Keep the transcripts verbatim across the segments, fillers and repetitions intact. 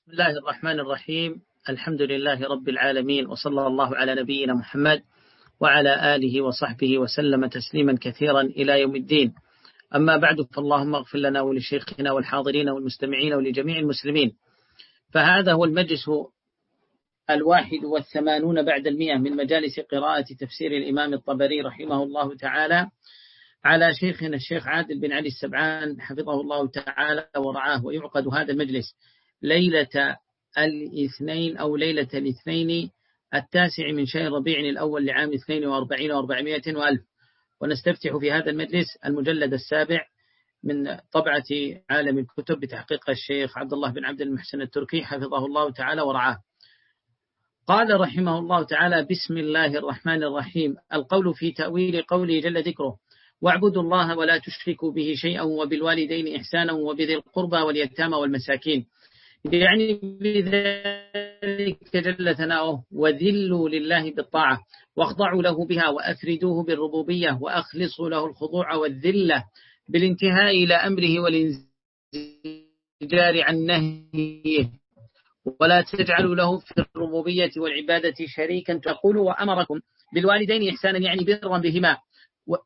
بسم الله الرحمن الرحيم. الحمد لله رب العالمين، وصلى الله على نبينا محمد وعلى آله وصحبه وسلم تسليما كثيرا إلى يوم الدين. أما بعد، فاللهم اغفر لنا ولشيخنا والحاضرين والمستمعين ولجميع المسلمين. فهذا هو المجلس الواحد والثمانون بعد المئة من مجالس قراءة تفسير الإمام الطبري رحمه الله تعالى على شيخنا الشيخ عادل بن علي السبعان حفظه الله تعالى ورعاه. ويعقد هذا المجلس ليلة الاثنين أو ليلة الاثنين التاسع من شهر ربيع الأول لعام اثنين وأربعين وأربعمائة وألف. ونستفتح في هذا المجلس المجلد السابع من طبعة عالم الكتب بتحقيق الشيخ عبد الله بن عبد المحسن التركي حفظه الله تعالى ورعاه. قال رحمه الله تعالى: بسم الله الرحمن الرحيم. القول في تأويل قوله جل ذكره: واعبدوا الله ولا تشركوا به شيئا وبالوالدين إحسانا وبذي القربى واليتامى والمساكين، يعني بذلك جل ثناؤه وذلوا لله بالطاعة واخضعوا له بها وأفردوه بالربوبية وأخلصوا له الخضوع والذلة بالانتهاء إلى أمره والانزجار عن نهيه، ولا تجعلوا له في الربوبية والعبادة شريكا. تقولوا وأمركم بالوالدين إحسانا يعني برا بهما و...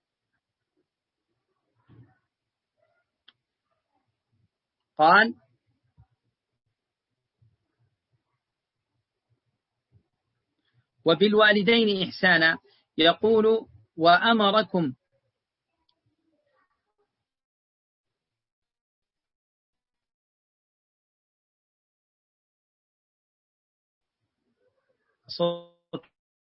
قال وبالوالدين إحسانا، يقول وأمركم صوت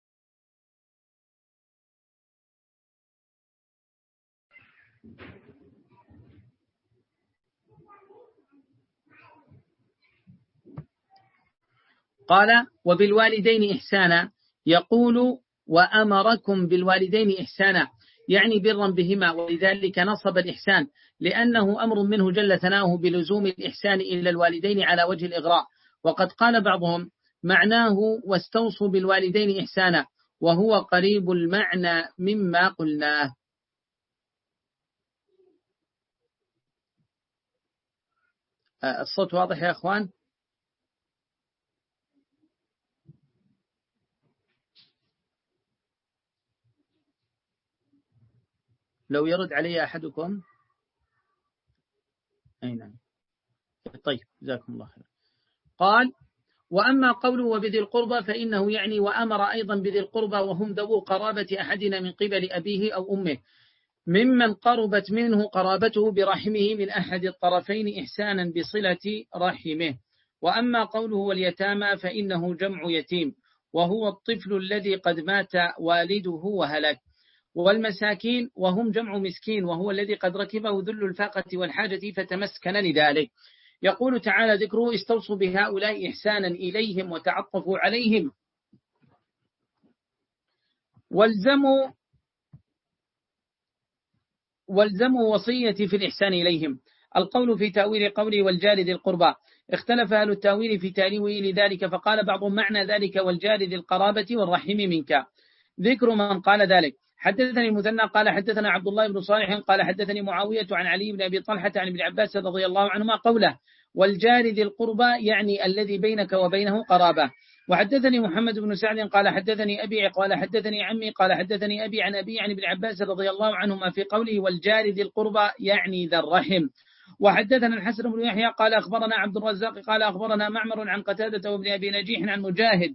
قال وبالوالدين إحسانا، يقول وأمركم بالوالدين إحسانا يعني برا بهما، ولذلك نصب الإحسان لأنه أمر منه جل ثناؤه بلزوم الإحسان إلى الوالدين على وجه الإغراء. وقد قال بعضهم معناه واستوصوا بالوالدين إحسانا، وهو قريب المعنى مما قلناه. الصوت واضح يا أخوان؟ لو يرد علي أحدكم. أي نعم، طيب جزاكم الله خير. قال وأما قوله وبذي القربى فإنه يعني وأمر أيضا بذي القربى وهم ذو قرابة أحدنا من قبل أبيه أو أمه ممن قربت منه قرابته برحمه من أحد الطرفين إحسانا بصلة رحمه. وأما قوله واليتامى فإنه جمع يتيم وهو الطفل الذي قد مات والده وهلك. والمساكين وهم جمع مسكين وهو الذي قد ركبه ذل الفاقة والحاجة فتمسكن لذلك. يقول تعالى ذكره: استوصوا بهؤلاء إحسانا إليهم وتعطفوا عليهم والزموا والزموا وصيتي في الإحسان إليهم. القول في تأويل قوله والجار ذي القربى، اختلف أهل التأويل في تأويل ذلك، فقال بعضهم معنى ذلك والجار ذي القرابة والرحم منك. ذكر من قال ذلك: حدثني المثنى قال حدثنا عبد الله بن صالح قال حدثني معاوية عن علي بن أبي طلحة عن ابن عباس رضي الله عنهما قوله والجار ذي القربى يعني الذي بينك وبينه قرابة. وحدثني محمد بن سعد قال حدثني أبي قال حدثني عمي قال حدثني أبي عن أبي عن ابن عباس رضي الله عنهما في قوله والجار ذي القربى يعني ذا الرحم. وحدثنا الحسن بن يحيى قال أخبرنا عبد الرزاق قال أخبرنا معمر عن قتادة وابن أبي نجيح عن مجاهد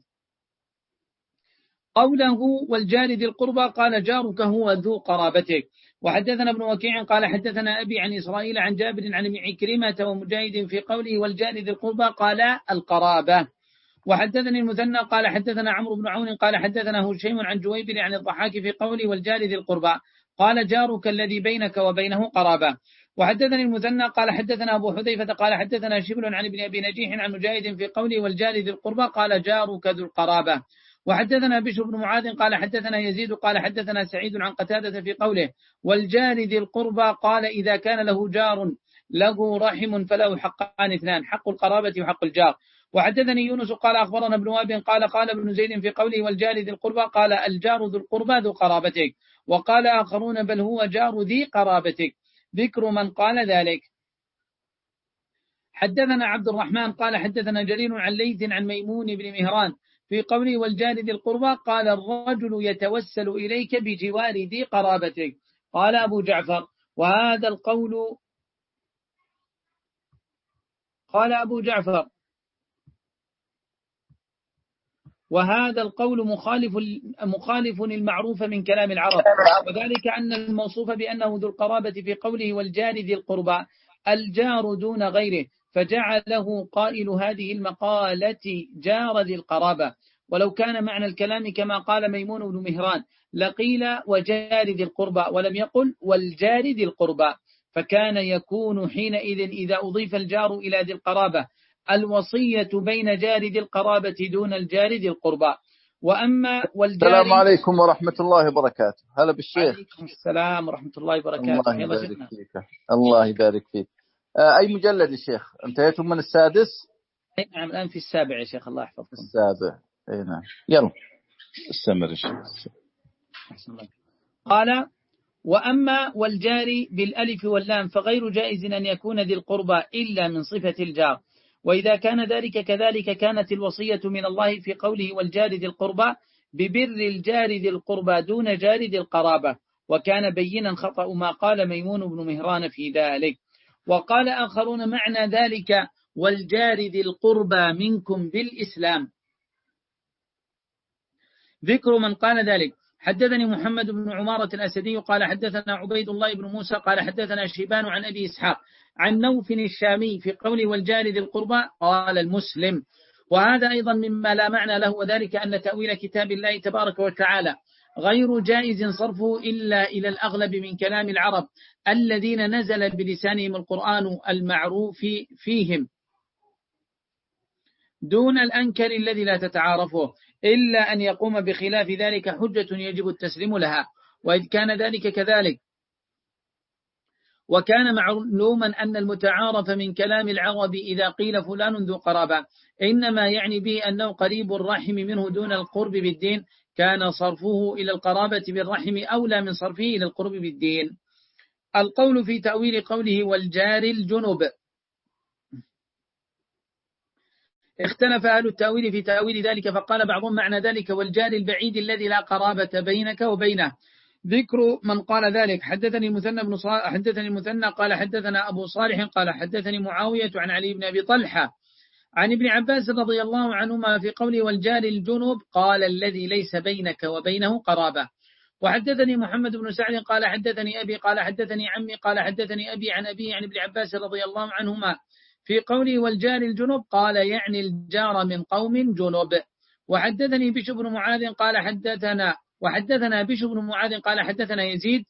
قوله والجار ذي القربى قال جارك هو ذو قرابتك. وحدثنا ابن وكيع قال حدثنا أبي عن إسرائيل عن جابر عن ابن عكرمة ومجاهد في قوله والجار ذي القربى قال القرابة. وحدثني المثنى قال حدثنا عمرو بن عون قال حدثنا هشيم عن جويبر عن الضحاك في قوله والجار ذي القربى قال جارك الذي بينك وبينه قرابة. وحدثني المثنى قال حدثنا أبو حذيفة قال حدثنا شبل عن ابن أبي نجيح عن مجاهد في قوله والجار ذي القربى قال جارك ذو القرابة. وحدثنا بشر بن معاذ قال حدثنا يزيد قال حدثنا سعيد عن قتادة في قوله والجار ذي القربى قال إذا كان له جار له رحم فله حقان اثنان، حق القرابة وحق الجار. وحدثني يونس قال أخبرنا ابن وهب قال قال ابن زيد في قوله والجار ذي القربى قال الجار ذو القربى ذو قرابتك. وقال آخرون بل هو جار ذي قرابتك. ذكر من قال ذلك. حدثنا عبد الرحمن قال حدثنا جرير عن ليث عن ميمون بن مهران في قوله والجار ذي القربى قال الرجل يتوسل إليك بجوار ذي قرابتك. قال أبو جعفر وهذا القول قال أبو جعفر وهذا القول مخالف مخالف المعروف من كلام العرب، وذلك أن الموصوف بأنه ذو القرابة في قوله والجار ذي القربى الجار دون غيره، فجعله قائل هذه المقالة جار ذي القرابة. ولو كان معنى الكلام كما قال ميمون بن مهران لقيل وجار ذي القربى ولم يقل والجار ذي القربى، فكان يكون حينئذ إذا أضيف الجار إلى ذي القرابة الوصية بين جار ذي القرابة دون الجار ذي القربى. وأما والجار. السلام عليكم ورحمة الله وبركاته. هلا بالشيخ. عليكم السلام ورحمة الله وبركاته. الله يبارك فيك. الله يبارك فيك. أي مجلد يا شيخ؟ انتهيتم من السادس؟ نعم الآن في السابع يا شيخ الله يحفظكم. السابع. اي نعم. يلا استمر يا شيخ. قال وأما والجار بالألف واللام فغير جائز أن يكون ذي القربى إلا من صفة الجار، وإذا كان ذلك كذلك كانت الوصية من الله في قوله والجار ذي القربى ببر الجار ذي القربى دون جار ذي القرابة، وكان بينا خطأ ما قال ميمون بن مهران في ذلك. وقال آخرون معنى ذلك والجار ذي القربى منكم بالإسلام. ذكر من قال ذلك حدثني محمد بن عمارة الأسدي قال حدثنا عبيد الله بن موسى قال حدثنا شيبان عن أبي إسحاق عن نوف الشامي في قول والجار ذي القربى قال المسلم. وهذا أيضا مما لا معنى له، وذلك أن تأويل كتاب الله تبارك وتعالى غير جائز صرفه إلا إلى الأغلب من كلام العرب الذين نزل بلسانهم القرآن المعروف فيهم دون الأنكر الذي لا تتعارفه، إلا أن يقوم بخلاف ذلك حجة يجب التسليم لها. وإذ كان ذلك كذلك وكان معلوما أن المتعارف من كلام العرب إذا قيل فلان ذو قرابة إنما يعني به أنه قريب الرحم منه دون القرب بالدين، كان صرفه إلى القرابة بالرحم أولى من صرفه إلى القرب بالدين. القول في تأويل قوله والجار الجنب. اختلف أهل التأويل في تأويل ذلك، فقال بعضهم معنى ذلك والجار البعيد الذي لا قرابة بينك وبينه. ذكر من قال ذلك حدثني المثنى بن صالح حدثني المثنى قال حدثنا أبو صالح قال حدثني معاوية عن علي بن أبي طلحة عن ابن عباس رضي الله عنهما في قوله والجار الجنب قال الذي ليس بينك وبينه قرابة. وحدثني محمد بن سعد قال حدثني أبي قال حدثني عمي قال حدثني أبي عن أبي عن ابن عباس رضي الله عنهما في قوله والجار الجنب قال يعني الجار من قوم جنب. وحدثني بشر بن معاذ قال حدثنا وحدثنا بشر بن معاذ قال حدثنا يزيد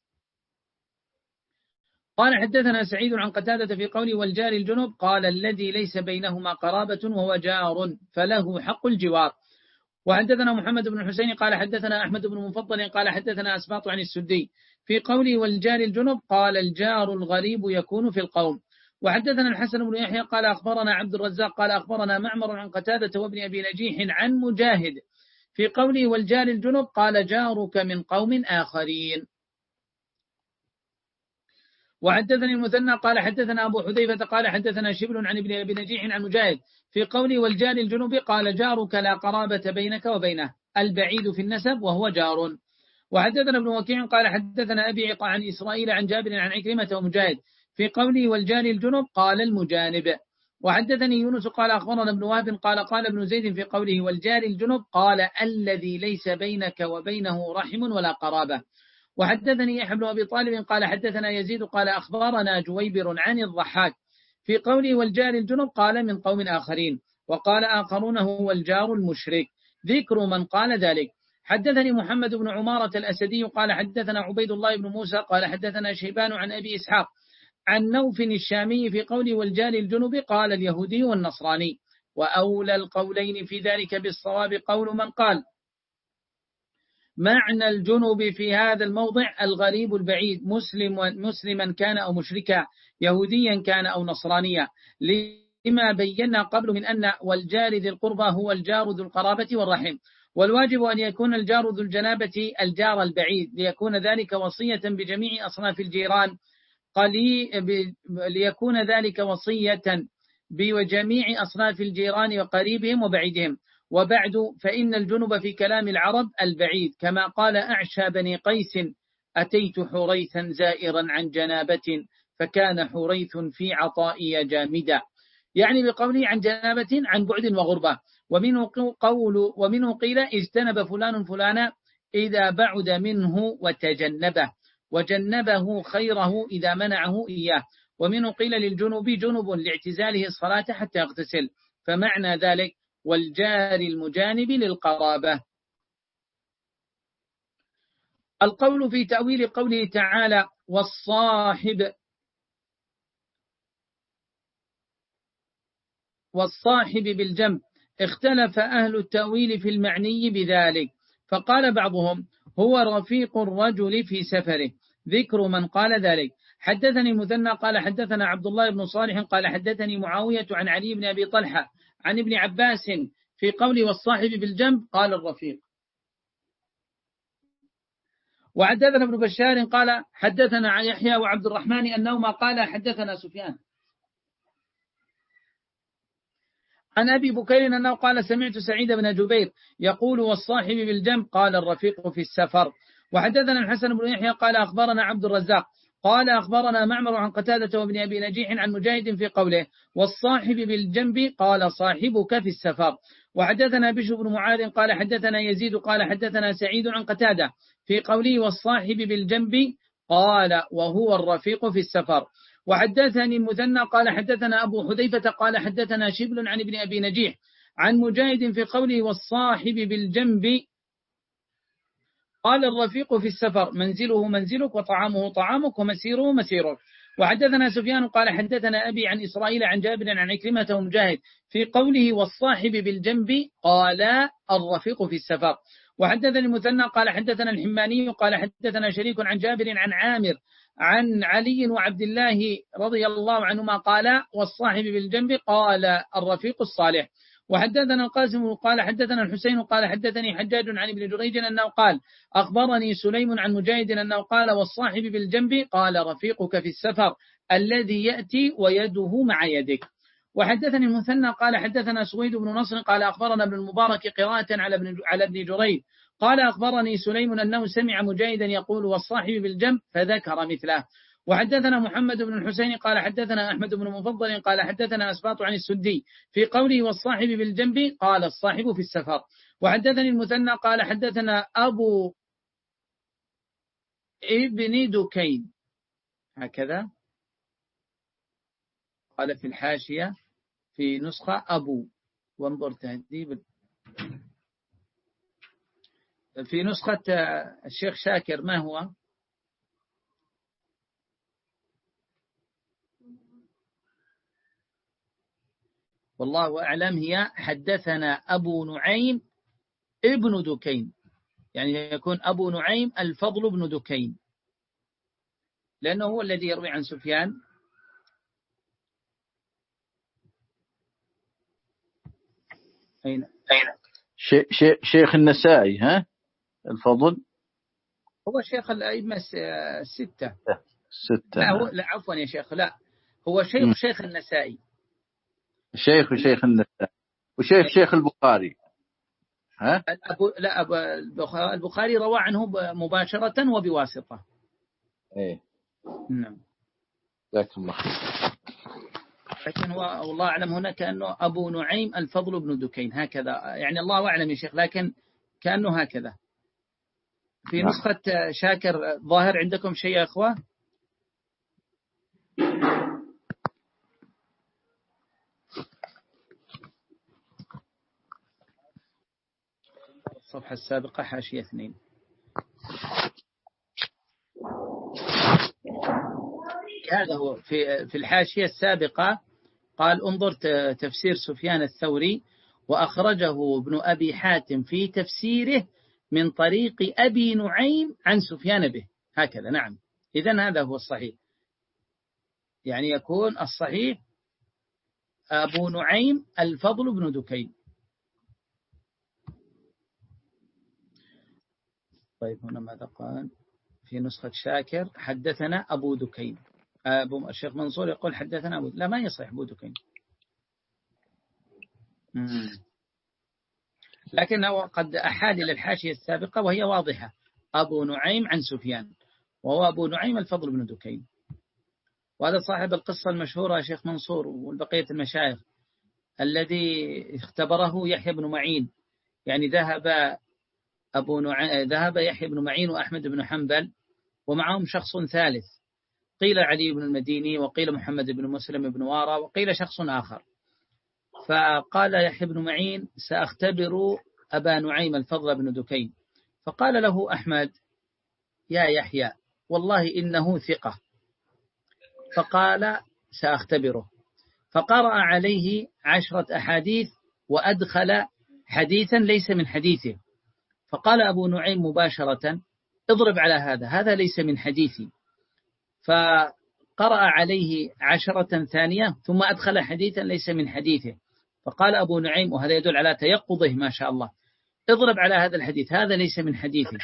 قال حدثنا سعيد عن قتادة في قوله والجار الجنب قال الذي ليس بينهما قرابة وهو جار فله حق الجوار. وحدثنا محمد بن حسين قال حدثنا أحمد بن مفضل قال حدثنا أسباط عن السدي في قوله والجار الجنب قال الجار الغريب يكون في القوم. وحدثنا الحسن بن يحيى قال أخبرنا عبد الرزاق قال أخبرنا معمر عن قتادة وابن أبي نجيح عن مجاهد في قوله والجار الجنب قال جارك من قوم آخرين. وحدثني المثنى قال حدثنا أبو حذيفة قال حدثنا شبل عن ابن أبي نجيح عن مجاهد في قوله والجار الجنب قال جارك لا قرابة بينك وبينه البعيد في النسب وهو جار. وحدثنا ابن وكيع قال حدثنا أبي عطاء عن إسرائيل عن جابر عن عكرمة ومجاهد في قوله والجار الجنب قال المجانب. وحدثني يونس قال أخبرنا ابن وهب قال قال ابن زيد في قوله والجار الجنب قال الذي ليس بينك وبينه رحم ولا قرابة. وحدثني يحيى بن أبي طالب قال حدثنا يزيد قال أخبرنا جويبر عن الضحاك في قوله والجار الجنب قال من قوم آخرين. وقال آخرون هو الجار المشرك. ذكر من قال ذلك حدثني محمد بن عمارة الأسدي قال حدثنا عبيد الله بن موسى قال حدثنا شيبان عن أبي إسحاق عن نوف الشامي في قوله والجار الجنب قال اليهودي والنصراني. وأولى القولين في ذلك بالصواب قول من قال معنى الجنب في هذا الموضع الغريب البعيد مسلم مسلما كان أو مشركا يهوديا كان أو نصرانيا، لما بينا قبل من أن والجار ذي القربى هو الجار ذو القرابة والرحم، والواجب أن يكون الجار ذو الجنابة الجار البعيد ليكون ذلك وصية بجميع أصناف الجيران قلي ليكون ذلك وصية بجميع أصناف الجيران وقريبهم وبعيدهم. وبعد، فإن الجنب في كلام العرب البعيد، كما قال أعشى بني قيس: أتيت حريثا زائرا عن جنابة، فكان حريث في عطائي جامدا. يعني بقوله عن جنابة عن بعد وغربة. ومنه قول ومنه قيل اجتنب فلان فلانا إذا بعد منه وتجنبه، وجنبه خيره إذا منعه إياه. ومنه قيل للجنوب جنب لاعتزاله الصلاة حتى يغتسل، فمعنى ذلك والجار المجانب للقرابة. القول في تأويل قوله تعالى والصاحب والصاحب بالجنب، اختلف أهل التأويل في المعني بذلك، فقال بعضهم هو رفيق الرجل في سفره، ذكر من قال ذلك. حدثني مثنى قال حدثنا عبد الله بن صالح قال حدثني معاوية عن علي بن أبي طلحة عن ابن عباس في قوله والصاحب بالجنب قال الرفيق. وحدثنا ابن بشار قال حدثنا يحيى وعبد الرحمن أنهما قال حدثنا سفيان عن أبي بكير أنه قال سمعت سعيد بن جبير يقول والصاحب بالجنب قال الرفيق في السفر. وحدثنا الحسن بن يحيى قال أخبرنا عبد الرزاق قال أخبرنا معمر عن قتادة وابن أبي نجيح عن مجاهد في قوله والصاحب بالجنب قال صاحبك في السفر. وحدثنا بشر بن معاذ قال حدثنا يزيد قال حدثنا سعيد عن قتادة في قوله والصاحب بالجنب قال وهو الرفيق في السفر. وحدثني المثنى قال حدثنا أبو حذيفة قال حدثنا شبل عن ابن أبي نجيح عن مجاهد في قوله والصاحب بالجنب قال الرفيق في السفر منزله منزلك وطعامه طعامك ومسيره مسيرك. وحدثنا سفيان قال حدثنا أبي عن إسرائيل عن جابر عن عكرمة ومجاهد في قوله والصاحب بالجنب قال الرفيق في السفر. وحدثني المثنى قال حدثنا الحماني قال حدثنا شريك عن جابر عن عامر عن علي وعبد الله رضي الله عنهما قال والصاحب بالجنب قال الرفيق الصالح. وحدثنا القاسم قال حدثنا الحسين قال حدثني حجاج عن ابن جريج أنه قال أخبرني سليم عن مجاهد أنه قال والصاحب بالجنب قال رفيقك في السفر الذي يأتي ويده مع يدك. وحدثني المثنى قال حدثنا سويد بن نصر قال أخبرنا ابن المبارك قراءة على ابن على ابن جريج قال أخبرني سليم أنه سمع مجاهدا يقول والصاحب بالجنب فذكر مثله. وحدثنا محمد بن الحسين قال حدثنا أحمد بن مفضل قال حدثنا أسباط عن السدي في قوله والصاحب بالجنب قال الصاحب في السفر. وحدثني المثنى قال حدثنا أبو ابن دكين هكذا قال في الحاشية في نسخة أبو، وانظر تهذيب في نسخة الشيخ شاكر ما هو؟ والله أعلم هي حدثنا أبو نعيم ابن دكين، يعني يكون أبو نعيم الفضل بن دكين لأنه هو الذي يروي عن سفيان. أين؟ شي شي شيخ النسائي ها الفضل هو شيخ الأئمة الستة ستة. لا, هو لا عفوا يا شيخ لا هو شيخ م. شيخ النسائي شيخ وشيخ النسائي وشيخ شيخ البخاري ها أبو لا أبو البخاري روى عنه مباشرة وبواسطة. إيه نعم جزاك الله. لكن هو والله أعلم هنا كأنه أبو نعيم الفضل بن دكين هكذا، يعني الله أعلم يا شيخ، لكن كأنه هكذا في نعم. نسخة شاكر ظاهر عندكم شيء يا أخوة؟ الصفحة السابقة حاشية اثنين. هذا هو في في الحاشية السابقة قال انظر تفسير سفيان الثوري وأخرجه ابن أبي حاتم في تفسيره من طريق أبي نعيم عن سفيان به هكذا. نعم إذن هذا هو الصحيح، يعني يكون الصحيح أبو نعيم الفضل بن دكين. طيب هنا ماذا قال في نسخة شاكر حدثنا أبو دكين. أبو الشيخ منصور يقول حدثنا أبو لا ما يصح أبو دكين لكنه قد أحال إلى الحاشية السابقة وهي واضحة، أبو نعيم عن سفيان، وهو أبو نعيم الفضل بن دكين، وهذا صاحب القصة المشهورة يا شيخ منصور والبقية المشايخ، الذي اختبره يحيى بن معين. يعني ذهب أبو نع... ذهب يحيى بن معين وأحمد بن حنبل ومعهم شخص ثالث، قيل علي بن المديني وقيل محمد بن مسلم بن وارى وقيل شخص آخر. فقال يحيى بن معين سأختبر أبا نعيم الفضل بن دكين، فقال له أحمد يا يحيى والله إنه ثقة، فقال سأختبره، فقرأ عليه عشرة أحاديث وأدخل حديثا ليس من حديثه، فقال أبو نعيم مباشرة اضرب على هذا، هذا ليس من حديثي، فقرأ عليه عشرة ثانية ثم أدخل حديثا ليس من حديثه، فقال أبو نعيم وهذا يدل على تيقظه ما شاء الله اضرب على هذا الحديث، هذا ليس من حديثي،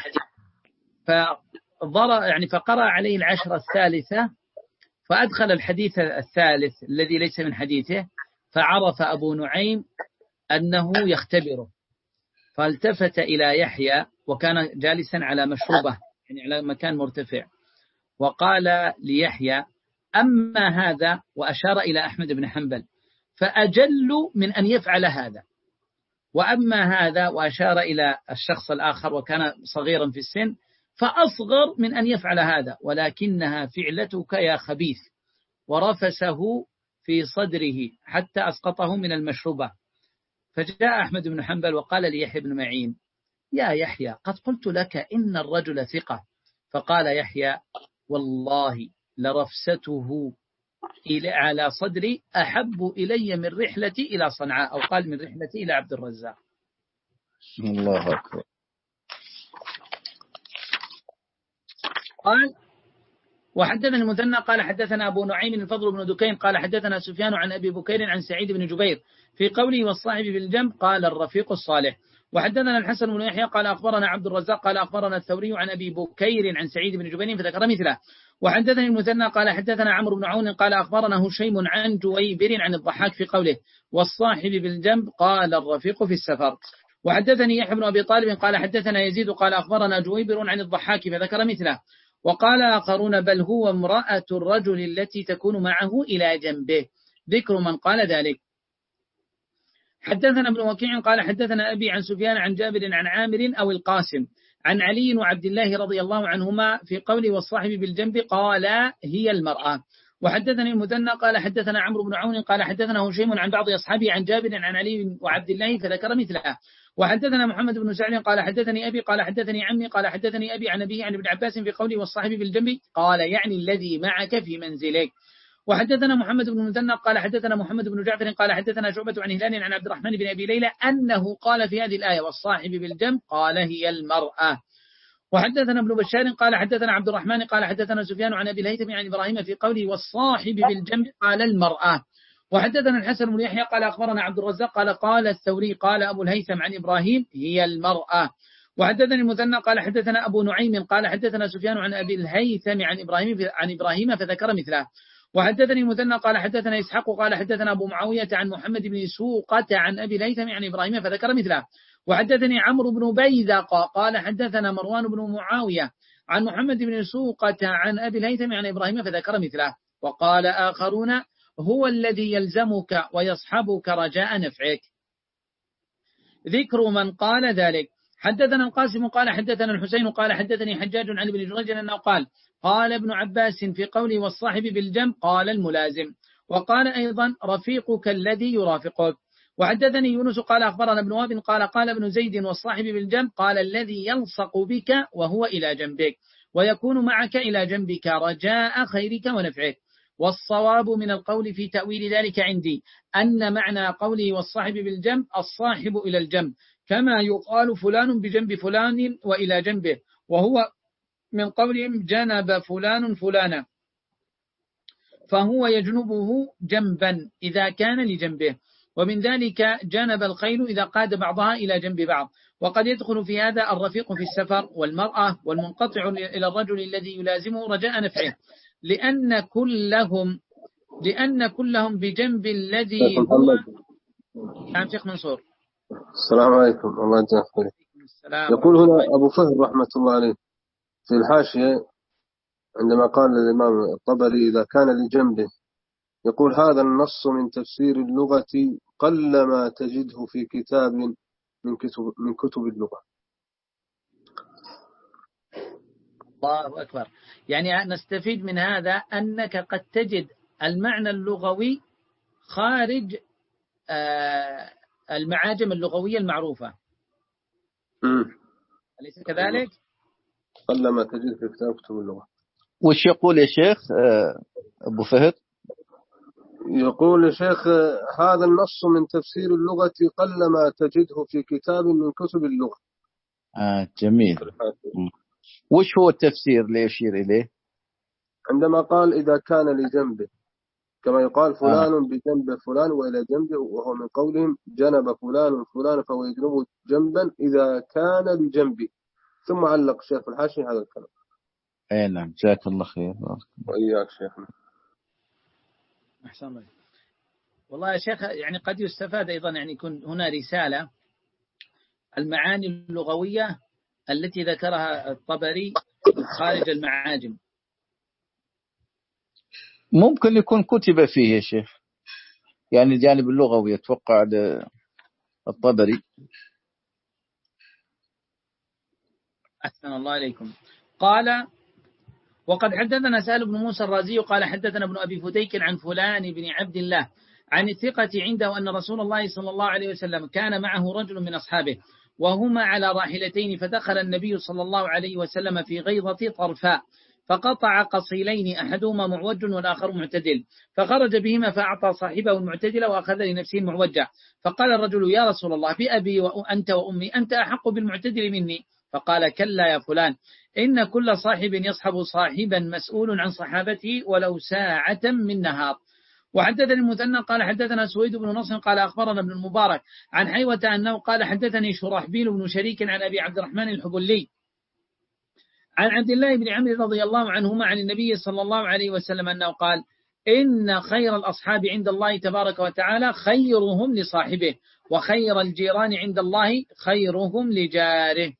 فضر يعني فقرأ عليه العشرة الثالثة فأدخل الحديث الثالث الذي ليس من حديثه، فعرف أبو نعيم أنه يختبره، فالتفت إلى يحيى وكان جالسا على مشربة يعني على مكان مرتفع، وقال ليحيى أما هذا، وأشار إلى أحمد بن حنبل، فأجل من أن يفعل هذا، وأما هذا وأشار إلى الشخص الآخر وكان صغيرا في السن، فأصغر من أن يفعل هذا، ولكنها فعلتك يا خبيث، ورفسه في صدره حتى أسقطه من المشربة. فجاء أحمد بن حنبل وقال ليحيى بن معين يا يحيى قد قلت لك إن الرجل ثقة، فقال يحيى والله لرفسته على صدري أحب إلي من رحلتي إلى صنعاء، أو قال من رحلتي إلى عبد الرزاق. الله أكبر. قال وحدثنا المثنى قال حدثنا أبو نعيم الفضل بن دكين قال حدثنا سفيان عن أبي بكير عن سعيد بن جبير في قوله والصاحب بالجنب قال الرفيق الصالح. وحدثنا الحسن بن يحيى قال أخبرنا عبد الرزاق قال أخبرنا الثوري عن أبي بكير عن سعيد بن جبير فذكر مثله. وحدثني المثنى قال حدثنا عمرو بن عون قال أخبرنا هشيم عن جويبر عن الضحاك في قوله والصاحب بالجنب قال الرفيق في السفر. وحدثني يحيى بن أبي طالب قال حدثنا يزيد قال أخبرنا جويبر عن الضحاك فذكر مثله. وقال آخرون بل هو امرأة الرجل التي تكون معه إلى جنبه، ذكر من قال ذلك. حدثنا ابن وكيع قال حدثنا أبي عن سفيان عن جابر عن عامر أو القاسم عن علي وعبد الله رضي الله عنهما في قوله والصاحب بالجنب قال هي المرأة. وحدثني المثنى قال حدثنا عمرو بن عون قال حدثنا هشيم عن بعض أصحابه عن جابر عن علي وعبد الله فذكر مثلها. وحدثنا محمد بن سعد قال حدثني أبي قال حدثني عمي قال حدثني أبي عن أبيه عن ابن عباس في قوله والصاحب بالجنب قال يعني الذي معك في منزلك. وحدثنا محمد بن المثنى قال حدثنا محمد بن جعفر قال حدثنا شعبة عن هلال عن عبد الرحمن بن أبي ليلى أنه قال في هذه الآية والصاحب بالجنب قال هي المرأة. وحدثنا ابن بشار قال حدثنا عبد الرحمن قال حدثنا سفيان عن أبي الهيثم عن إبراهيم في قوله والصاحب بالجنب قال المرأة. وحدثنا الحسن بن يحيى قال أخبرنا عبد الرزاق قال قال الثوري قال أبو الهيثم عن إبراهيم هي المرأة. وحدثني المثنى قال حدثنا أبو نعيم قال حدثنا سفيان عن أبي الهيثم عن إبراهيم عن إبراهيم فذكر مثله. وحدثني المثنى قال حدثنا إسحاق قال حدثنا أبو معاوية عن محمد بن سوقة عن أبي الهيثم عن إبراهيم فذكر مثله. وحدثني عمرو بن بيذق قال حدثنا مروان بن معاوية عن محمد بن سوقة عن أبي الهيثم عن إبراهيم فذكر مثله. وقال آخرون هو الذي يلزمك ويصحبك رجاء نفعك، ذكر من قال ذلك. حدثنا القاسم قال حدثنا الحسين قال حدثني حجاج عن ابن جريج أنه قال قال ابن عباس في قوله والصاحب بالجنب قال الملازم. وقال أيضا رفيقك الذي يرافقك. وحدثني يونس قال أخبرنا ابن وهب قال قال ابن زيد والصاحب بالجنب قال الذي يلصق بك وهو إلى جنبك ويكون معك إلى جنبك رجاء خيرك ونفعك. والصواب من القول في تأويل ذلك عندي أن معنى قوله والصاحب بالجنب الصاحب إلى الجنب، كما يقال فلان بجنب فلان وإلى جنبه، وهو من قولهم جنب فلان فلانا، فهو يجنبه جنبا إذا كان لجنبه. ومن ذلك جنب الخيل إذا قاد بعضها إلى جنب بعض. وقد يدخل في هذا الرفيق في السفر والمرأة والمنقطع إلى الرجل الذي يلازمه رجاء نفعه، لأن كلهم لأن كلهم بجنب الذي هو نعم شيخ منصور. السلام عليكم. الله يجزاك خير. يقول هنا أبو فهد رحمة الله عليه في الحاشية عندما قال الإمام الطبري إذا كان لجنبه، يقول هذا النص من تفسير اللغة قلما تجده في كتاب من كتب من كتب اللغة. الله أكبر. يعني نستفيد من هذا أنك قد تجد المعنى اللغوي خارج المعاجم اللغوية المعروفة. امم أليس كذلك؟ قلما تجد في كتاب كتب اللغة. وش يقول يا شيخ أبو فهد؟ يقول يا شيخ هذا النص من تفسير اللغة قلما تجده في كتاب من كتب اللغة. آه جميل. وش هو التفسير اللي يشير إليه؟ عندما قال إذا كان لجنبه، كما يقال فلان آه. بجنب فلان وإلى جنبه، وهو من قولهم جنب فلان فلان فهو يجنبه جنبا إذا كان لجنبه. ثم علق شيخ الحاشي هذا الكلام. اي نعم جزاك الله خير. وإياك شيخنا. أحسن الله. والله يا شيخ يعني قد يستفاد أيضا، يعني يكون هنا رسالة المعاني اللغوية التي ذكرها الطبري خارج المعاجم. ممكن يكون كتب فيه يا شيخ، يعني الجانب اللغوي يتوقع الطبري. أحسن الله عليكم. قال وقد حدثنا سهل بن موسى الرازي قال حدثنا ابن أبي فديك عن فلان بن عبد الله عن الثقة عنده أن رسول الله صلى الله عليه وسلم كان معه رجل من أصحابه وهما على راحلتين، فدخل النبي صلى الله عليه وسلم في غيضة طرفاء فقطع قصيلين أحدهما معوج والآخر معتدل، فخرج بهما فأعطى صاحبه المعتدل وأخذ لنفسه المعوجة. فقال الرجل يا رسول الله بأبي وأنت وأمي أنت أحق بالمعتدل مني. فقال كلا يا فلان، إن كل صاحب يصحب صاحبا مسؤول عن صحابته ولو ساعة من نهار. وحدثني المثنى قال حدثنا سويد بن نصر قال أخبرنا ابن المبارك عن حيوة أنه قال حدثني شرحبيل بن شريك عن أبي عبد الرحمن الحبلي عن عبد الله بن عمرو رضي الله عنهما عن النبي صلى الله عليه وسلم أنه قال إن خير الأصحاب عند الله تبارك وتعالى خيرهم لصاحبه، وخير الجيران عند الله خيرهم لجاره.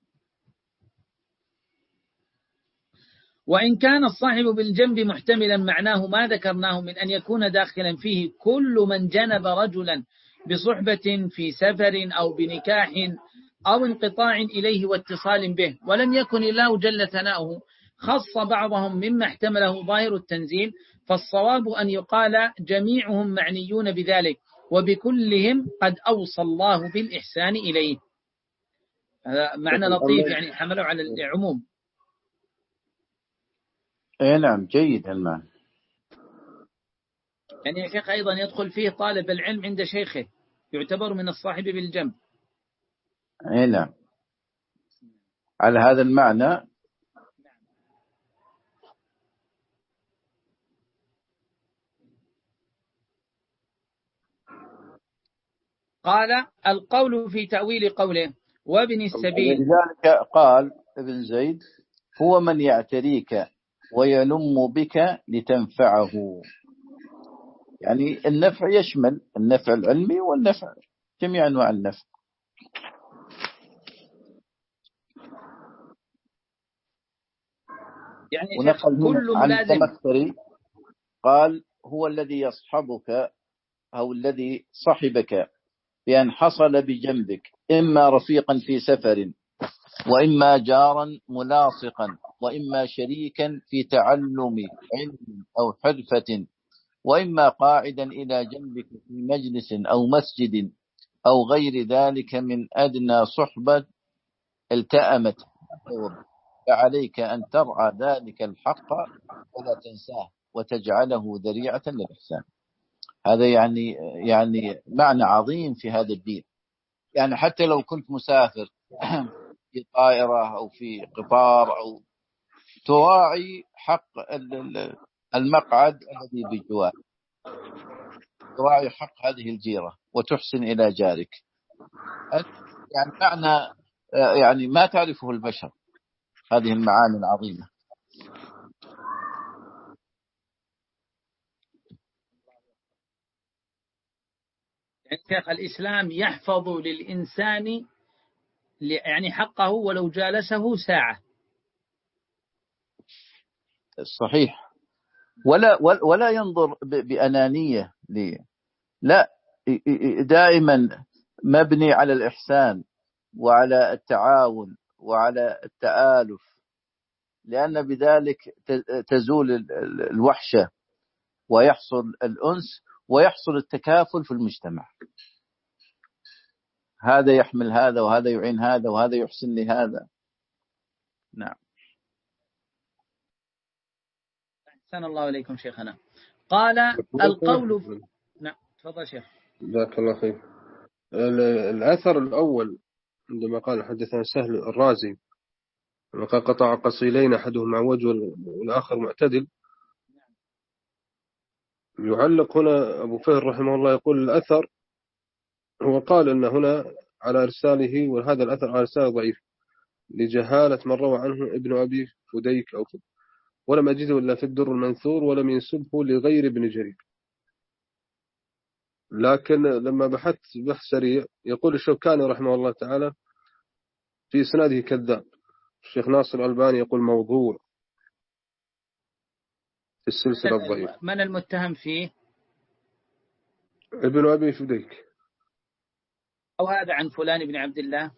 وإن كان الصاحب بالجنب محتملا معناه ما ذكرناه من أن يكون داخلا فيه كل من جنب رجلا بصحبة في سفر أو بنكاح أو انقطاع إليه واتصال به، ولم يكن الله جل ثناؤه خص بعضهم مما احتمله ظاهر التنزيل، فالصواب أن يقال جميعهم معنيون بذلك وبكلهم قد أوصى الله بالإحسان إليه. هذا معنى لطيف يعني حمله على العموم. اي نعم جيد المعنى. يعني يا شيخ أيضا يدخل فيه طالب العلم عند شيخه يعتبر من الصاحب بالجنب. اي نعم على هذا المعنى. قال القول في تأويل قوله وابن السبيل. لذلك قال ابن زيد هو من يعتريك وينم بك لتنفعه، يعني النفع يشمل النفع العلمي والنفع جميع أنواع النفع. يعني كل عن التمثري قال هو الذي يصحبك أو الذي صحبك بأن حصل بجنبك إما رفيقا في سفر وإما جارا ملاصقا وإما شريكا في تعلم علم أو حرفة وإما قاعدا إلى جنبك في مجلس أو مسجد أو غير ذلك من أدنى صحبة التأمت، فعليك أن ترعى ذلك الحق ولا تنساه وتجعله ذريعة للإحسان. هذا يعني يعني معنى عظيم في هذا الدين. يعني حتى لو كنت مسافر في طائرة أو في قطار أو تراعي حق المقعد الذي بجوار، تراعي حق هذه الجيرة وتحسن إلى جارك. يعني معنى يعني ما تعرفه البشر هذه المعاني العظيمة. يعني شيخ الإسلام يحفظ للإنسان يعني حقه ولو جالسه ساعة. صحيح. ولا ولا ينظر بأنانية لي، لا، دائما مبني على الإحسان وعلى التعاون وعلى التآلف، لأن بذلك تزول الوحشة ويحصل الأنس ويحصل التكافل في المجتمع. هذا يحمل هذا وهذا يعين هذا وهذا يحسن لهذا. نعم. أحسن الله إليكم شيخنا. قال القول. نعم تفضل شيخ. جزاك الله خير. الأثر الأول عندما قال حدثنا سهل الرازي لما قال قطع قصيلين أحدهما وجه والآخر معتدل، يعلق هنا أبو فهر رحمه الله يقول الأثر هو قال أن هنا على إرساله، وهذا الأثر على إرساله ضعيف لجهالة من روى عنه ابن أبي فديك أو فديك، ولم أجده إلا في الدر المنثور ولم ينسبه لغير ابن جرير. لكن لما بحثت بحث سريع يقول الشوكاني رحمه الله تعالى في إسناده كذاب. الشيخ ناصر الألباني يقول موضوع في السلسلة الضعيفة. من المتهم فيه؟ ابن أبي فديك. أو هذا عن فلان بن عبد الله.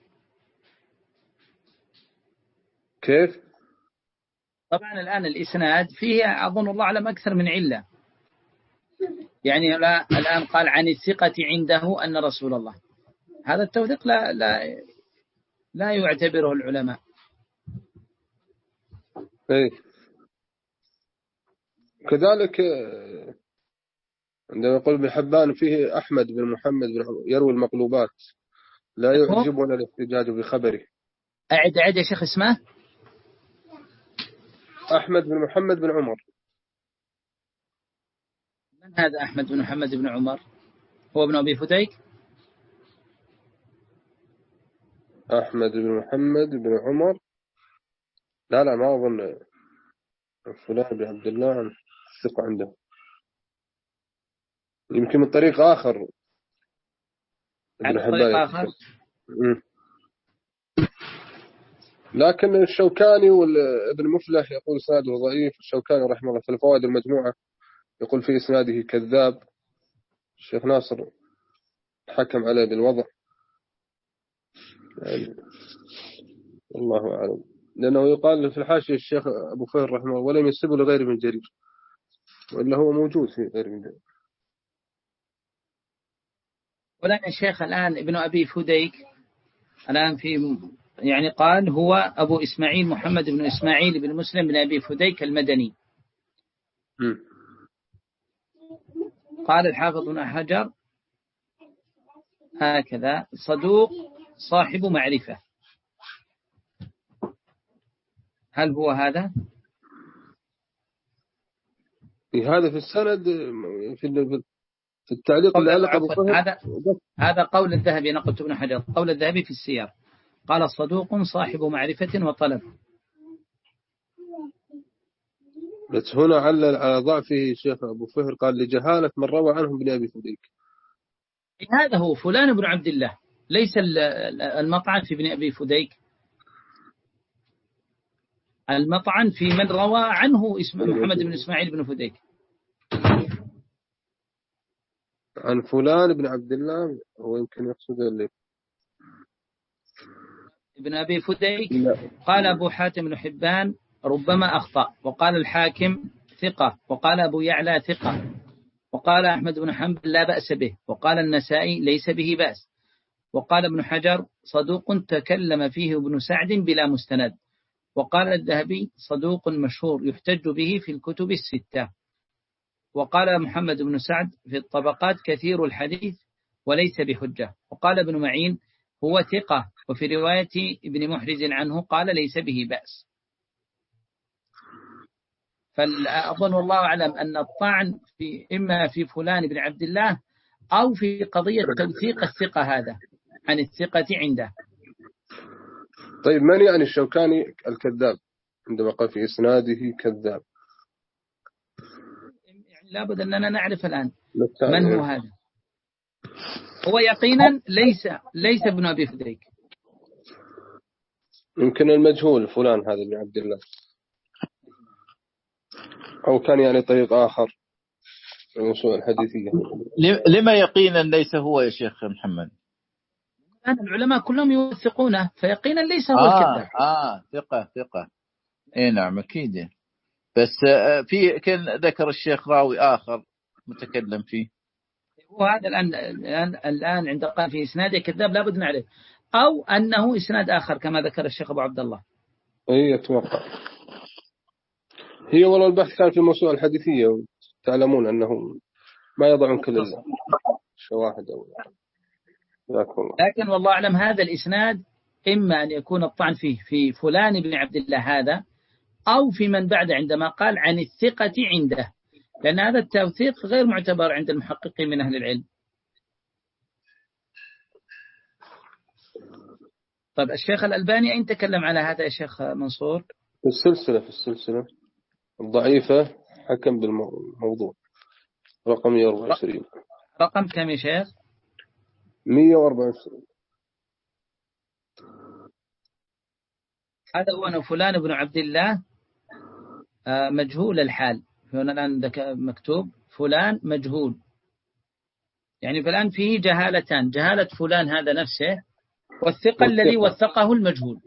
كيف؟ طبعا الآن الإسناد فيه أظن الله أعلم أكثر من علة، يعني لا الآن قال عن الثقة عنده أن رسول الله، هذا التوثيق لا لا لا يعتبره العلماء. إيه. كذلك عندما يقول ابن حبان فيه أحمد بن محمد بن يروي المقلوبات لا يعجبنا الاحتجاج بخبره. أعد أعد يا شيخ اسمه. أحمد بن محمد بن عمر. من هذا أحمد بن محمد بن عمر؟ هو ابن أبي فديك؟ أحمد بن محمد بن عمر لا لا ما أظن. فلان بن عبد الله الثقة عنده، يمكن من طريق آخر. ابن حبان آخر. لكن الشوكاني وابن مفلح يقول إسناده ضعيف. الشوكاني رحمه الله في الفوائد المجموعة يقول في إسناده كذاب. الشيخ ناصر حكم عليه بالوضع، يعني الله أعلم، لأنه يقال في الحاشية الشيخ أبو فهر رحمه الله ولم ينسبه لغير من جرير، وإلا هو موجود في غير من جرير. ولكن الشيخ الآن ابن أبي فديك الآن في يعني قال هو أبو إسماعيل محمد بن إسماعيل بن مسلم بن أبي فديك المدني. م. قال الحافظ بن حجر هكذا صدوق صاحب معرفة. هل هو هذا؟ هذا في السند في في التعليق اللي علق أبو فهر. هذا هذا قول الذهبي، نقلت ابن حجر قول الذهبي في السير، قال صدوق صاحب معرفة وطلب. بس هنا علل على ضعفه الشيخ أبو فهر قال لجهالة من روى عنهم بن أبي فديك. هذا هو فلان بن عبد الله، ليس المطعن في ابن أبي فديك، المطعن في من روى عنه اسم محمد بن إسماعيل بن فديك. عن فلان بن عبد الله هو يمكن يقصد اللي ابن أبي فديك. قال أبو حاتم بن حبان ربما أخطأ، وقال الحاكم ثقة، وقال أبو يعلى ثقة، وقال أحمد بن حنبل لا بأس به، وقال النسائي ليس به بأس، وقال ابن حجر صدوق تكلم فيه ابن سعد بلا مستند، وقال الذهبي صدوق مشهور يحتج به في الكتب الستة، وقال محمد بن سعد في الطبقات كثير الحديث وليس بحجة، وقال ابن معين هو ثقة، وفي رواية ابن محرز عنه قال ليس به بأس. فأظن والله أعلم أن الطعن في إما في فلان بن عبد الله أو في قضية توثيق الثقة هذا عن الثقة عنده. طيب من يعني الشوكاني الكذاب عندما قال في إسناده كذاب؟ يعني لابد أننا نعرف الآن من هو هذا. هو يقينا ليس ليس ابن أبي فديك. يمكن المجهول فلان هذا ابن عبد الله، أو كان يعني طريق آخر في الوصول الحديثية. لما يقينا ليس هو يا شيخ محمد؟ الآن العلماء كلهم يوثقونه، فيقينا ليس هو آه الكذاب. آه ثقة ثقة إيه نعم أكيد. بس في كان ذكر الشيخ راوي آخر متكلم فيه، هو هذا الآن الآن الآن عند قال في إسناده كذاب لابد نعرف، أو أنه إسناد آخر كما ذكر الشيخ أبو عبد الله. أي أتوقع هي والله البحث كان في الموسوعة الحديثية، وتعلمون أنه ما يضعون كل الشواهد أو لكن والله أعلم هذا الإسناد إما أن يكون الطعن فيه في فلان بن عبد الله هذا، أو في من بعد عندما قال عن الثقة عنده، لأن هذا التوثيق غير معتبر عند المحققين من أهل العلم. طيب الشيخ الألباني أين تكلم على هذا يا شيخ منصور؟ في السلسلة في السلسلة الضعيفة حكم بالموضوع رقم مئة وأربعة وعشرين. رقم كم يا شيخ؟ مئة وأربعة وعشرين. هذا هو أن فلان بن عبد الله مجهول الحال. هنا الآن مكتوب فلان مجهول، يعني فلان فيه جهالتان، جهالة فلان هذا نفسه، والثقة الذي وثقه المجهول.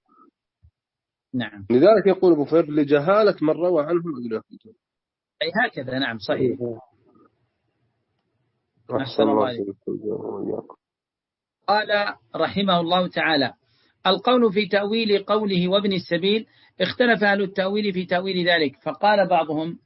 نعم. لذلك يقول أبو فهر لجهالة من روى عنه ابن أخي. أي هكذا. نعم صحيح. أحسن الله عليك. قال رحمه الله تعالى: القول في تأويل قوله وابن السبيل اختلف أهل التأويل في تأويل ذلك، فقال بعضهم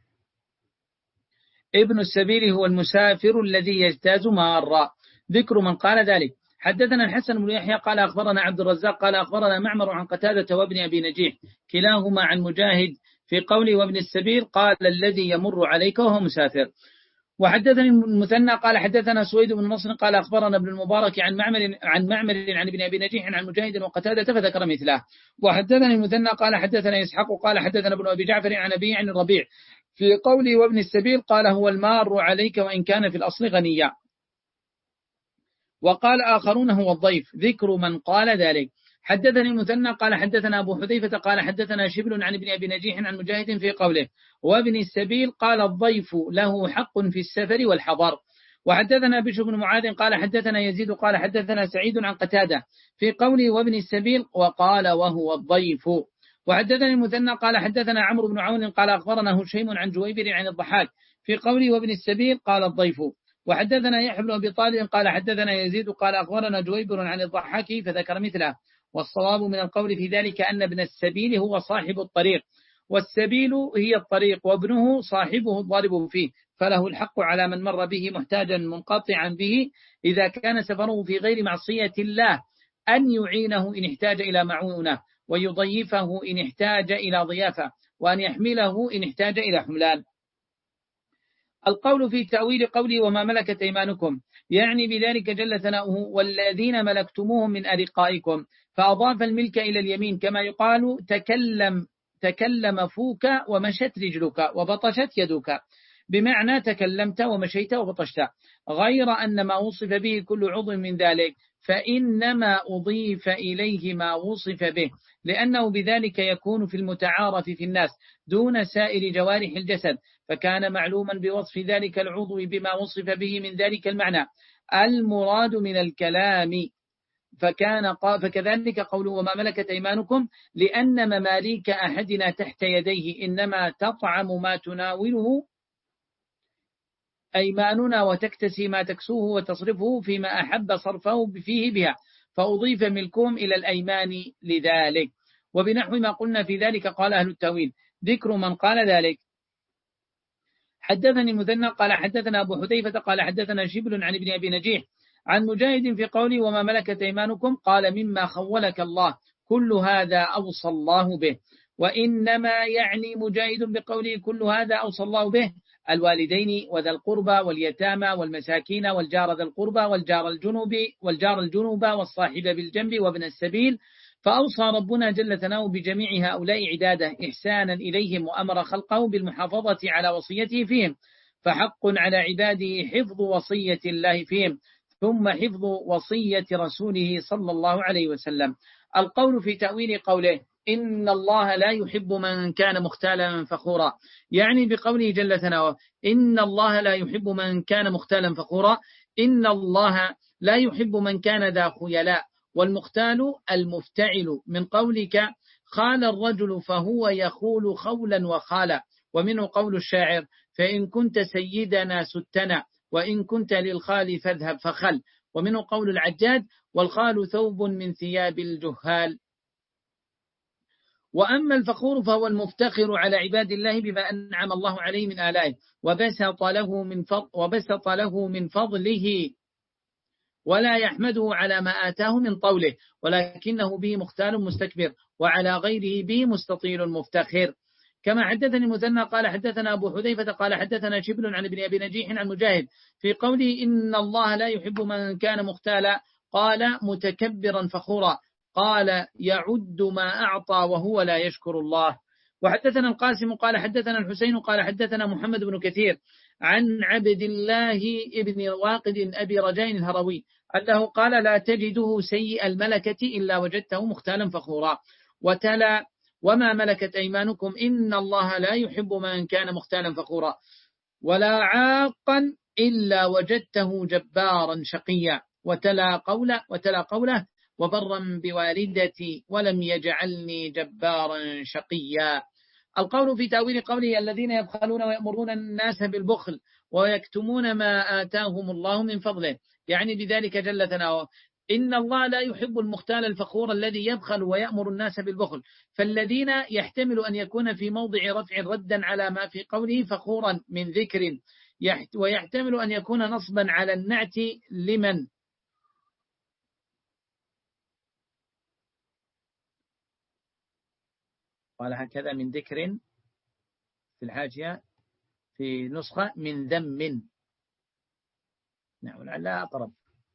ابن السبيل هو المسافر الذي يجتاز مارا، ذكر من قال ذلك. حدثنا الحسن بن يحيى قال أخبرنا عبد الرزاق قال أخبرنا معمر عن قتادة وابن أبي نجيح كلاهما عن مجاهد في قوله وابن السبيل قال الذي يمر عليك وهو مسافر. وحدثني المثنى قال حدثنا سويد بن نصر قال أخبرنا ابن المبارك عن معمر عن معمر عن ابن أبي نجيح عن مجاهد وقتادة فذكر مثله. وحدثني المثنى قال حدثنا إسحاق قال حدثنا ابن أبي جعفر عن أبي عن الربيع في قوله وابن السبيل قال هو المار عليك وإن كان في الأصل غنيا. وقال آخرون هو الضيف، ذكر من قال ذلك. حدثني المثنى قال حدثنا أبو حذيفة قال حدثنا شبل عن ابن أبي نجيح عن مجاهد في قوله وابن السبيل قال الضيف له حق في السفر والحضر. وحدثنا بشر بن معاذ قال حدثنا يزيد قال حدثنا سعيد عن قتادة في قوله وابن السبيل وقال وهو الضيف. وحدثني المثنى قال حدثنا عمرو بن عون قال أخبرنا هشيم عن جويبر عن الضحاك في قوله وابن السبيل قال الضيف. وحدثنا يحيى بن أبي طالب قال حدثنا يزيد قال أخبرنا جويبر عن الضحاك فذكر مثله. والصواب من القول في ذلك أن ابن السبيل هو صاحب الطريق، والسبيل هي الطريق، وابنه صاحبه الضارب فيه، فله الحق على من مر به محتاجا منقطعا به إذا كان سفره في غير معصية الله أن يعينه إن احتاج إلى معونة، ويضيفه إن احتاج إلى ضيافة، وأن يحمله إن احتاج إلى حملان. القول في تأويل قوله وما ملكت أيمانكم يعني بذلك جل ثناؤه والذين ملكتموهم من أرقائكم، فأضاف الملك إلى اليمين كما يقال تكلم تكلم فوك ومشت رجلك وبطشت يدك، بمعنى تكلمت ومشيت وبطشت، غير أن ما وصف به كل عضو من ذلك فإنما أضيف إليه ما وصف به، لأنه بذلك يكون في المتعارف في الناس دون سائر جوارح الجسد، فكان معلوما بوصف ذلك العضو بما وصف به من ذلك المعنى المراد من الكلام. فكان فكذلك قوله وما ملكت أيمانكم لأن مماليك أحدنا تحت يديه إنما تطعم ما تناوله أيماننا وتكتسي ما تكسوه وتصرفه فيما أحب صرفه فيه بها، فأضيف ملكهم إلى الأيمان لذلك. وبنحو ما قلنا في ذلك قال أهل التأويل ذكر من قال ذلك. حدثني المثنى قال حدثنا أبو حذيفة قال حدثنا شبل عن ابن أبي نجيح عن مجاهد في قوله وما ملكت أيمانكم قال مما خولك الله، كل هذا أوصى الله به. وإنما يعني مجاهد بقوله كل هذا أوصى الله به الوالدين وذا القربى واليتامى والمساكين والجار ذا القربى والجار الجنوب والجار الجنوب والصاحب بالجنب وابن السبيل، فأوصى ربنا جل ثناؤه بجميع هؤلاء عداده إحسانا إليهم، وأمر خلقه بالمحافظة على وصيته فيهم، فحق على عباده حفظ وصية الله فيهم. ثم حفظ وصية رسوله صلى الله عليه وسلم. القول في تأويل قوله إن الله لا يحب من كان مختالا فخورا، يعني بقوله جل ثناؤه إن الله لا يحب من كان مختالا فخورا، إن الله لا يحب من كان ذا خيلاء، والمختال المفتعل، من قولك خال الرجل فهو يخول خولا وخالا، ومنه قول الشاعر فإن كنت سيدنا ستنا وإن كنت للخال فاذهب فخل، ومنه قول العجاد والخال ثوب من ثياب الجهال. وأما الفخور فهو المفتخر على عباد الله بما أنعم الله عليه من آلائه وبسط له من فضل وبسط له من فضله، ولا يحمده على ما آتاه من طوله، ولكنه به مختال مستكبر، وعلى غيره به مستطيل مفتخر. كما حدثني مثنى قال حدثنا أبو حذيفة قال حدثنا شبل عن ابن أبي نجيح عن مجاهد في قوله إن الله لا يحب من كان مختالا، قال متكبرا فخورا، قال يعد ما أعطى وهو لا يشكر الله. وحدثنا القاسم قال حدثنا الحسين قال حدثنا محمد بن كثير عن عبد الله ابن واقد أبي رجاء الهروي أنه قال لا تجده سيء الملكة إلا وجدته مختالا فخورا. وتلا وما ملكت أيمانكم إن الله لا يحب من كان مختالا فخورا، ولا عاقا إلا وجدته جبارا شقيا. وتلا قوله وتلا قوله وبرا بوالدتي ولم يجعلني جبارا شقيا. القول في تأويل قوله الذين يبخلون ويأمرون الناس بالبخل ويكتمون ما آتاهم الله من فضله، يعني بذلك جل ثناؤه إن الله لا يحب المختال الفخور الذي يبخل ويأمر الناس بالبخل، فالذين يحتمل أن يكون في موضع رفع ردا على ما في قوله فخورا من ذكر، ويحتمل أن يكون نصبا على النعت لمن قال هكذا من ذكر في الحاشية في نسخة من ذم، نعم لا أقرب.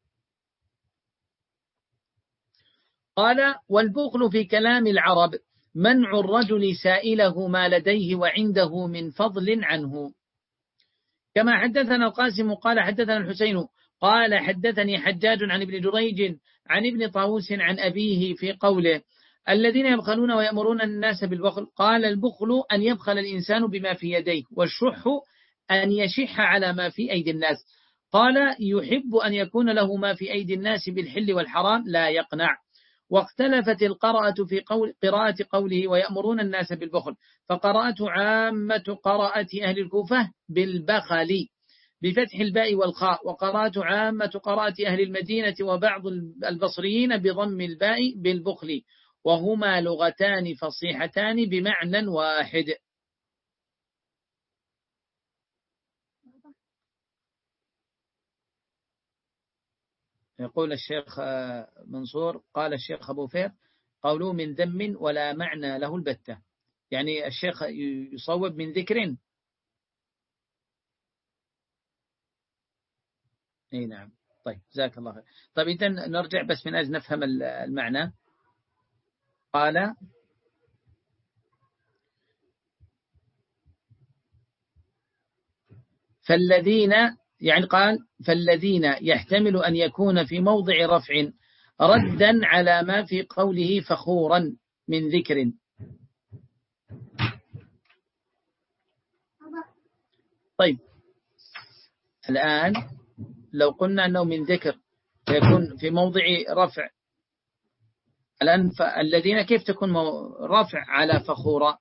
قال والبخل في كلام العرب منع الرجل سائله ما لديه وعنده من فضل عنه. كما حدثنا القاسم قال حدثنا الحسين قال حدثني حجاج عن ابن جريج عن ابن طاووس عن أبيه في قوله الذين يبخلون ويأمرون الناس بالبخل، قال البخل أن يبخل الإنسان بما في يديه، والشح أن يشح على ما في أيدي الناس. قال يحب أن يكون له ما في أيدي الناس بالحل والحرام لا يقنع. واختلفت القراءة في قول قراءة قوله ويأمرون الناس بالبخل، فقراءة عامة قراءة أهل الكوفة بالبخل بفتح الباء والخاء، وقراءة عامة قراءة أهل المدينة وبعض البصريين بضم الباء بالبخل، وهما لغتان فصيحتان بمعنى واحد. يقول الشيخ منصور قال الشيخ أبو فير قوله من ذم ولا معنى له البتة، يعني الشيخ يصوب من ذكر. اي نعم. طيب جزاك الله خير. طيب إذا نرجع بس من أجل نفهم المعنى. قال فالذين يعني قال فالذين يحتمل أن يكون في موضع رفع ردا على ما في قوله فخورا من ذكر. طيب الآن لو قلنا أنه من ذكر يكون في موضع رفع، الآن الذين كيف تكون رفع على فخورا؟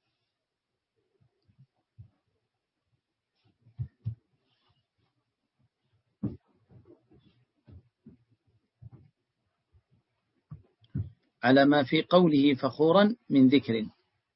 على ما في قوله فخورا من ذكر،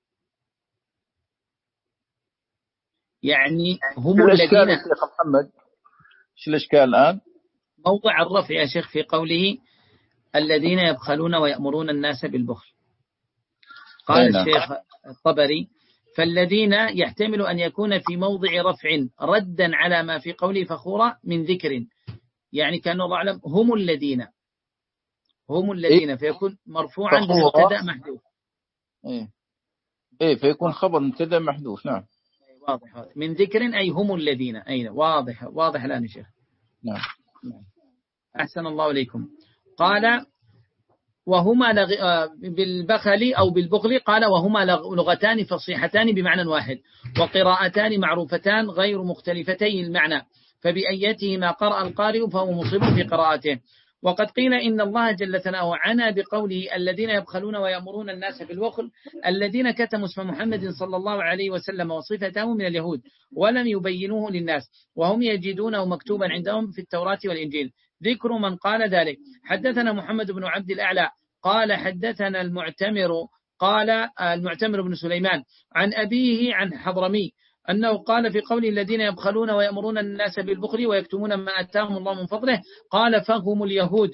يعني هم الذين شيخ محمد شو الإشكال الآن؟ موضع الرفع يا شيخ في قوله الذين يبخلون ويأمرون الناس بالبخل. قال الشيخ الطبري فالذين يحتمل أن يكون في موضع رفع ردا على ما في قوله فخورا من ذكر، يعني كان الله أعلم هم الذين هم الذين فيكون مرفوعا بمبتدا محذوف. إيه إيه فيكون خبر مبتدا محذوف. نعم واضح. من ذكر أي هم الذين. أين واضح واضح الآن يا شيخ. نعم. أحسن الله إليكم. قال وهما بالبخل أو بالبخل، قال وهما لغتان فصيحتان بمعنى واحد، وقراءتان معروفتان غير مختلفتي المعنى، فبأيتهما قرأ القارئ فهو مصيب في قراءته. وقد قيل إن الله جل ثناؤه عنا بقوله الذين يبخلون ويأمرون الناس بالبخل الذين كتموا اسم محمد صلى الله عليه وسلم وصفته من اليهود ولم يبينوه للناس، وهم يجدونه مكتوبا عندهم في التوراة والإنجيل. ذكر من قال ذلك: حدثنا محمد بن عبد الأعلى قال حدثنا المعتمر قال المعتمر بن سليمان عن أبيه عن حضرمي أنه قال في قول الذين يبخلون ويأمرون الناس بالبخل ويكتمون ما أتاهم الله من فضله، قال فهم اليهود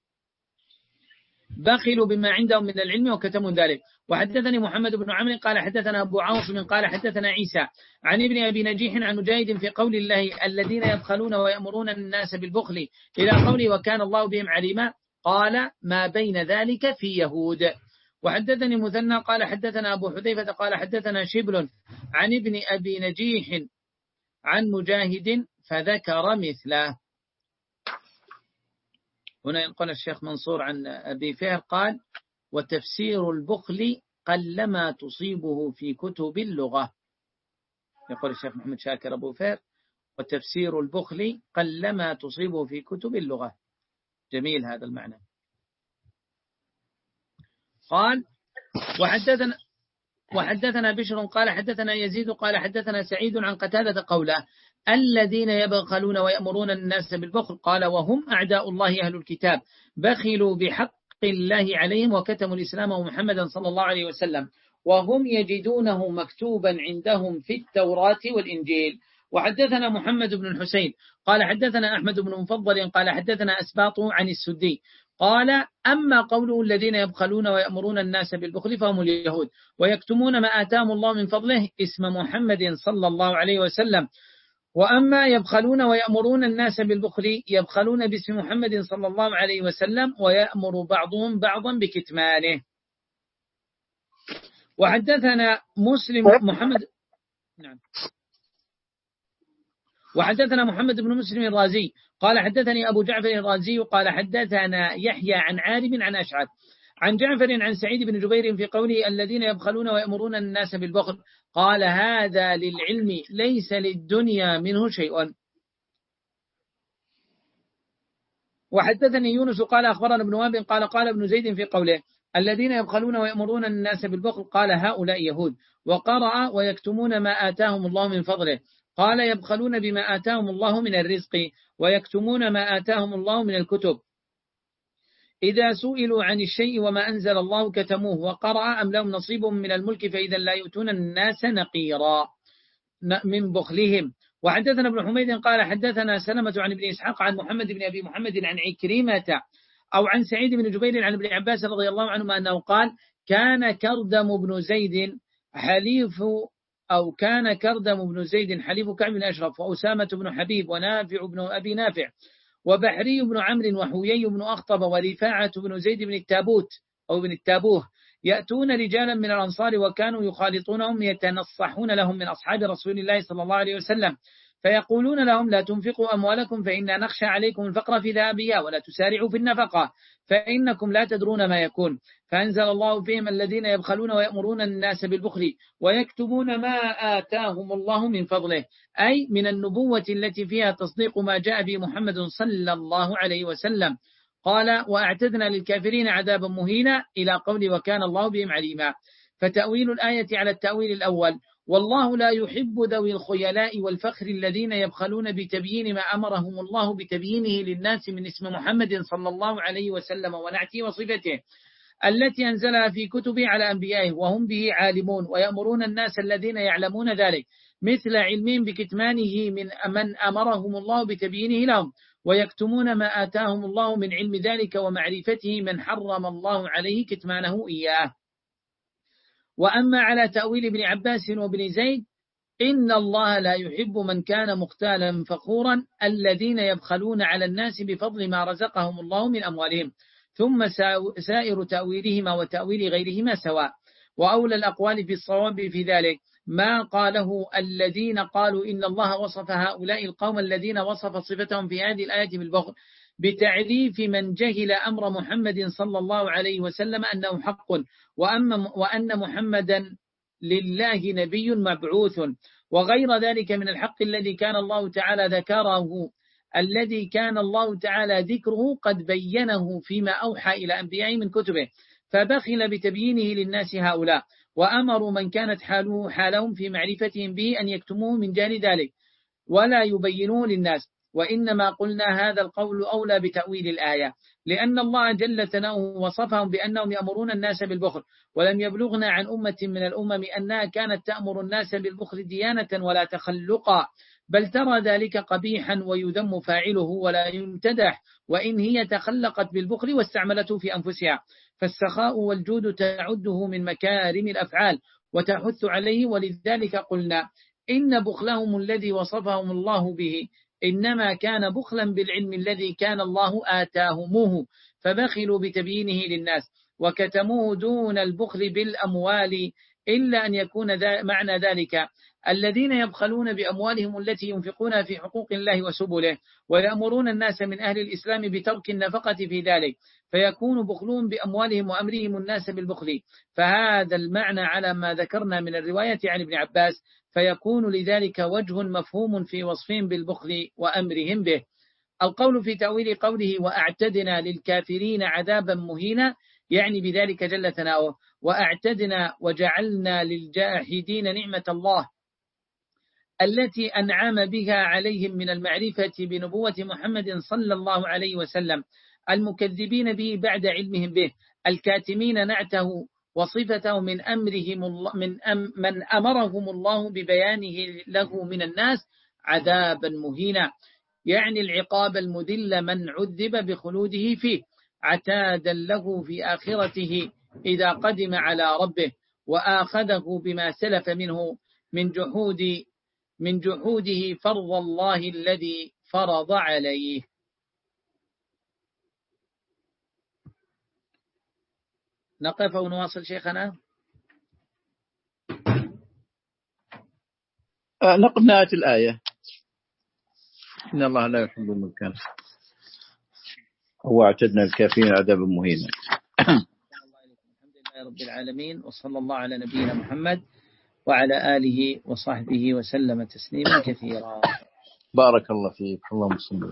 بخلوا بما عندهم من العلم وكتموا ذلك. وحدثني محمد بن عمرو قال حدثنا أبو عاصم قال حدثنا عيسى عن ابن أبي نجيح عن مجاهد في قول الله الذين يبخلون ويأمرون الناس بالبخل إلى قوله وكان الله بهم عليما، قال ما بين ذلك في يهود. وحدثني مثنى قال حدثنا أبو حذيفة قال حدثنا شبل عن ابن أبي نجيح عن مجاهد فذكر مثله. هنا ينقل الشيخ منصور عن أبي فهر قال وتفسير البخل قلما تصيبه في كتب اللغة. يقول الشيخ محمد شاكر أبو فهر وتفسير البخل قلما تصيبه في كتب اللغة. جميل هذا المعنى. قال وحدثنا وحدثنا بشر قال حدثنا يزيد قال حدثنا سعيد عن قتادة قوله الذين يبخلون ويأمرون الناس بالبخل، قال وهم أعداء الله أهل الكتاب بخلوا بحق الله عليهم وكتموا الإسلام ومحمدا صلى الله عليه وسلم وهم يجدونه مكتوبا عندهم في التوراة والإنجيل. وحدثنا محمد بن الحسين قال حدثنا أحمد بن مفضل قال حدثنا أسباط عن السدي قال أما قوله الذين يبخلون ويأمرون الناس بالبخل فهم اليهود ويكتمون ما آتاهم الله من فضله اسم محمد صلى الله عليه وسلم، وأما يبخلون ويأمرون الناس بالبخل يبخلون باسم محمد صلى الله عليه وسلم ويأمر بعضهم بعضا بكتمانه. وحدثنا مسلم محمد نعم وحدثنا محمد بن مسلم الرازي قال حدثني أبو جعفر الرازي قال حدثنا يحيى عن عارم عن أشعث عن جعفر عن سعيد بن جبير في قوله الذين يبخلون ويأمرون الناس بالبخل، قال هذا للعلم ليس للدنيا منه شيء. وحدثني يونس قال أخبرنا ابن وهب قال قال ابن زيد في قوله الذين يبخلون ويأمرون الناس بالبخل، قال هؤلاء يهود. وقرأ ويكتمون ما آتاهم الله من فضله، قال يبخلون بما آتاهم الله من الرزق ويكتمون ما آتاهم الله من الكتب. إذا سئلوا عن الشيء وما أنزل الله كتموه. وقرأ أم لهم نصيب من الملك فإذا لا يؤتون الناس نقيرا من بخلهم. وحدثنا ابن حميد قال حدثنا سلمة عن ابن إسحاق عن محمد بن أبي محمد عن عكرمة أو عن سعيد بن جبير عن ابن عباس رضي الله عنهما أنه قال كان كردم بن زيد حليف أو كان كردم بن زيد حليف كعب بن أشرف وأسامة بن حبيب ونافع بن أبي نافع وبحري بن عمرو وحويي بن أخطب ورفاعة بن زيد بن التابوت أو بن التابوه يأتون رجالا من الأنصار وكانوا يخالطونهم يتنصحون لهم من أصحاب رسول الله صلى الله عليه وسلم، فيقولون لهم لا تنفقوا أموالكم فإنا نخشى عليكم الفقر في ذهبها ولا تسارعوا في النفقة فإنكم لا تدرون ما يكون. فأنزل الله فيهم الذين يبخلون ويأمرون الناس بالبخل ويكتمون ما آتاهم الله من فضله، أي من النبوة التي فيها تصديق ما جاء به محمد صلى الله عليه وسلم. قال وأعتدنا للكافرين عذابا مهينا إلى قول وكان الله بهم عليما. فتأويل الآية على التأويل الأول والله لا يحب ذوي الخيلاء والفخر الذين يبخلون بتبيين ما أمرهم الله بتبيينه للناس من اسم محمد صلى الله عليه وسلم ونعته وصفته التي أنزلها في كتبه على أنبيائه وهم به عالمون، ويأمرون الناس الذين يعلمون ذلك مثل علمهم بكتمانه من من أمرهم الله بتبيينه لهم، ويكتمون ما آتاهم الله من علم ذلك ومعرفته من حرم الله عليه كتمانه إياه. وأما على تأويل ابن عباس وابن زيد إن الله لا يحب من كان مختالا فخورا الذين يبخلون على الناس بفضل ما رزقهم الله من أموالهم، ثم سائر تأويلهما وتأويل غيرهما سواء. وأولى الأقوال في الصواب في ذلك ما قاله الذين قالوا إن الله وصف هؤلاء القوم الذين وصف صفتهم في هذه الآية بالبخل بتعريف من جهل أمر محمد صلى الله عليه وسلم أنه حق وأن محمدا لله نبي مبعوث وغير ذلك من الحق الذي كان الله تعالى ذكره الذي كان الله تعالى ذكره قد بينه فيما أوحى إلى أنبيائه من كتبه، فبخل بتبيينه للناس هؤلاء، وأمروا من كانت حاله حالهم في معرفتهم به أن يكتموه من جانب ذلك ولا يبينوه للناس. وإنما قلنا هذا القول أولى بتأويل الآية، لأن الله جل ثناؤه وصفهم بأنهم يأمرون الناس بالبخل، ولم يبلغنا عن أمة من الأمم أنها كانت تأمر الناس بالبخل ديانة ولا تخلقا، بل ترى ذلك قبيحا ويذم فاعله ولا يمتدح، وإن هي تخلقت بالبخل واستعملته في أنفسها. فالسخاء والجود تعده من مكارم الأفعال وتحث عليه، ولذلك قلنا إن بخلهم الذي وصفهم الله به إنما كان بخلا بالعلم الذي كان الله آتاهموه، فبخلوا بتبيينه للناس وكتموه دون البخل بالأموال، إلا أن يكون معنى ذلك الذين يبخلون بأموالهم التي ينفقونها في حقوق الله وسبله ويأمرون الناس من أهل الإسلام بترك النفقة في ذلك، فيكون بخلهم بأموالهم وأمرهم الناس بالبخل، فهذا المعنى على ما ذكرنا من الرواية عن ابن عباس، فيكون لذلك وجه مفهوم في وصفهم بالبخل وأمرهم به. القول في تأويل قوله وأعتدنا للكافرين عذابا مهينا، يعني بذلك جل ثناؤه وأعتدنا وجعلنا للجاحدين نعمة الله التي أنعم بها عليهم من المعرفة بنبوة محمد صلى الله عليه وسلم، المكذبين به بعد علمهم به، الكاتمين نعته وصفته من أمرهم الله من, أم من أمرهم الله ببيانه له من الناس عذابا مهينا، يعني العقاب المذل من عذب بخلوده فيه، عتادا له في آخرته إذا قدم على ربه، وآخذه بما سلف منه من جحود من جحوده فرض الله الذي فرض عليه. نقف ونواصل شيخنا. آه نقف نهاية الآية. إن الله لا يحب المكان هو اعتدنا الكافرين عذابا مهينا. الحمد لله رب العالمين، وصلى الله على نبينا محمد وعلى آله وصحبه وسلم تسليما كثيرا. بارك الله فيك. اللهم صل